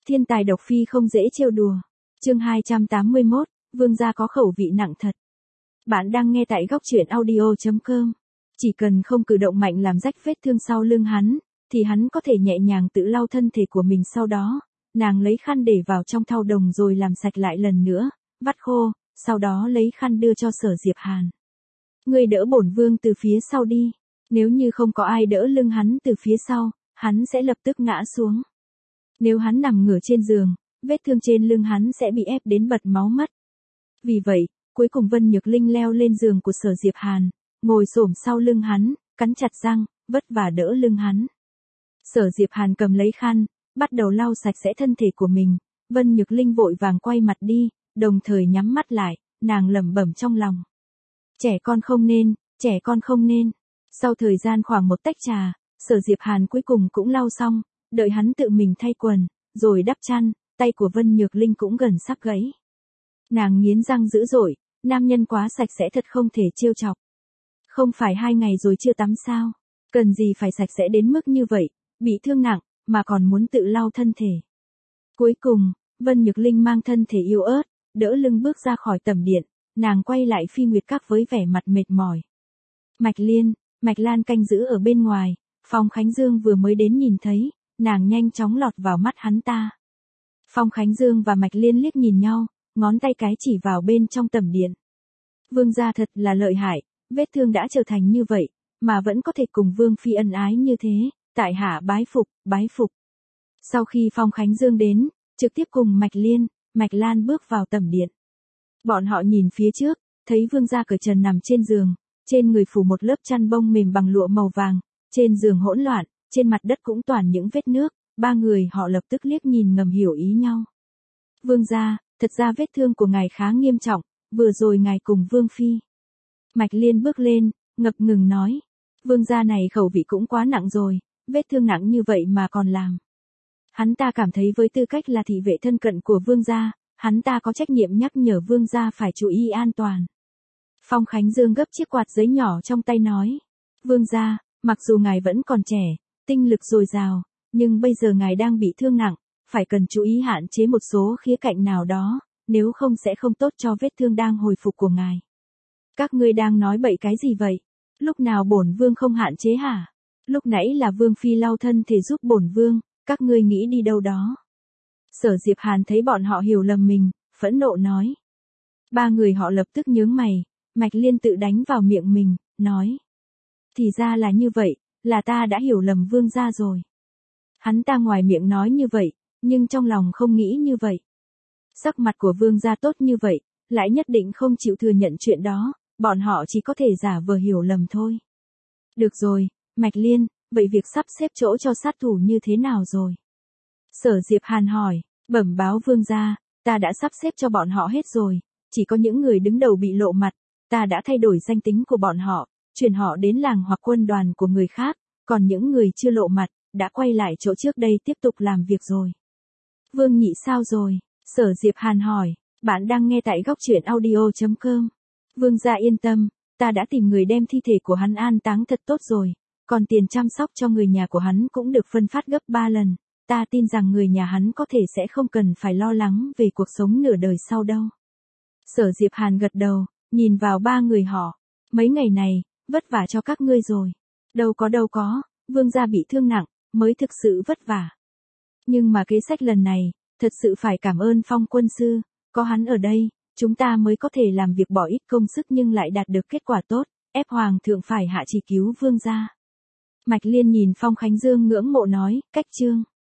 Thiên tài độc phi không dễ trêu đùa. Chương 281, Vương gia có khẩu vị nặng thật. Bạn đang nghe tại góc truyện audio.com. Chỉ cần không cử động mạnh làm rách vết thương sau lưng hắn, thì hắn có thể nhẹ nhàng tự lau thân thể của mình. Sau đó, nàng lấy khăn để vào trong thau đồng rồi làm sạch lại lần nữa, vắt khô, sau đó lấy khăn đưa cho Sở Diệp Hàn. Ngươi đỡ bổn vương từ phía sau đi. Nếu như không có ai đỡ lưng hắn từ phía sau, hắn sẽ lập tức ngã xuống. Nếu hắn nằm ngửa trên giường, vết thương trên lưng hắn sẽ bị ép đến bật máu mất. Vì vậy, cuối cùng Vân Nhược Linh leo lên giường của Sở Diệp Hàn, ngồi xổm sau lưng hắn, cắn chặt răng, vất vả đỡ lưng hắn. Sở Diệp Hàn cầm lấy khăn, bắt đầu lau sạch sẽ thân thể của mình. Vân Nhược Linh vội vàng quay mặt đi, đồng thời nhắm mắt lại, nàng lẩm bẩm trong lòng. Trẻ con không nên, trẻ con không nên. Sau thời gian khoảng một tách trà, Sở Diệp Hàn cuối cùng cũng lau xong, đợi hắn tự mình thay quần, rồi đắp chăn, tay của Vân Nhược Linh cũng gần sắp gãy. Nàng nghiến răng dữ dội, nam nhân quá sạch sẽ thật không thể trêu chọc. Không phải 2 ngày rồi chưa tắm sao? Cần gì phải sạch sẽ đến mức như vậy, bị thương nặng, mà còn muốn tự lau thân thể. Cuối cùng, Vân Nhược Linh mang thân thể yếu ớt, đỡ lưng bước ra khỏi tầm điện, nàng quay lại Phi Nguyệt Các với vẻ mặt mệt mỏi. Mạch Liên, Mạch Lan canh giữ ở bên ngoài, Phong Khánh Dương vừa mới đến nhìn thấy, nàng nhanh chóng lọt vào mắt hắn ta. Phong Khánh Dương và Mạch Liên liếc nhìn nhau, ngón tay cái chỉ vào bên trong tầm điện. Vương gia thật là lợi hại, vết thương đã trở thành như vậy, mà vẫn có thể cùng Vương Phi ân ái như thế, tại hạ bái phục, bái phục. Sau khi Phong Khánh Dương đến, trực tiếp cùng Mạch Liên, Mạch Lan bước vào tầm điện. Bọn họ nhìn phía trước, thấy vương gia cởi trần nằm trên giường, trên người phủ một lớp chăn bông mềm bằng lụa màu vàng, trên giường hỗn loạn, trên mặt đất cũng toàn những vết nước, 3 người họ lập tức liếc nhìn ngầm hiểu ý nhau. Vương gia, thật ra vết thương của ngài khá nghiêm trọng, vừa rồi ngài cùng Vương Phi. Mạch Liên bước lên, ngập ngừng nói, vương gia này khẩu vị cũng quá nặng rồi, vết thương nặng như vậy mà còn làm. Hắn ta cảm thấy với tư cách là thị vệ thân cận của vương gia, hắn ta có trách nhiệm nhắc nhở vương gia phải chú ý an toàn. Phong Khánh Dương gấp chiếc quạt giấy nhỏ trong tay nói, vương gia, mặc dù ngài vẫn còn trẻ, tinh lực dồi dào, nhưng bây giờ ngài đang bị thương nặng, phải cần chú ý hạn chế một số khía cạnh nào đó, nếu không sẽ không tốt cho vết thương đang hồi phục của ngài. Các ngươi đang nói bậy cái gì vậy? Lúc nào bổn vương không hạn chế hả? Lúc nãy là Vương Phi lau thân thể giúp bổn vương, các ngươi nghĩ đi đâu đó? Sở Diệp Hàn thấy bọn họ hiểu lầm mình, phẫn nộ nói. 3 người họ lập tức nhướng mày, Mạch Liên tự đánh vào miệng mình, nói. Thì ra là như vậy, là ta đã hiểu lầm vương gia rồi. Hắn ta ngoài miệng nói như vậy, nhưng trong lòng không nghĩ như vậy. Sắc mặt của vương gia tốt như vậy, lại nhất định không chịu thừa nhận chuyện đó, bọn họ chỉ có thể giả vờ hiểu lầm thôi. Được rồi, Mạch Liên, vậy việc sắp xếp chỗ cho sát thủ như thế nào rồi? Sở Diệp Hàn hỏi, bẩm báo vương gia, ta đã sắp xếp cho bọn họ hết rồi, chỉ có những người đứng đầu bị lộ mặt, ta đã thay đổi danh tính của bọn họ, chuyển họ đến làng hoặc quân đoàn của người khác, còn những người chưa lộ mặt, đã quay lại chỗ trước đây tiếp tục làm việc rồi. Vương Nhị sao rồi? Sở Diệp Hàn hỏi, bạn đang nghe tại góc truyện audio.com. Vương gia yên tâm, ta đã tìm người đem thi thể của hắn an táng thật tốt rồi, còn tiền chăm sóc cho người nhà của hắn cũng được phân phát gấp 3 lần. Ta tin rằng người nhà hắn có thể sẽ không cần phải lo lắng về cuộc sống nửa đời sau đâu. Sở Diệp Hàn gật đầu, nhìn vào 3 người họ. Mấy ngày này, vất vả cho các ngươi rồi. Đâu có, vương gia bị thương nặng, mới thực sự vất vả. Nhưng mà kế sách lần này, thật sự phải cảm ơn Phong quân sư, có hắn ở đây, chúng ta mới có thể làm việc bỏ ít công sức nhưng lại đạt được kết quả tốt, ép hoàng thượng phải hạ chỉ cứu vương gia. Mạch Liên nhìn Phong Khánh Dương ngưỡng mộ nói, cách chương.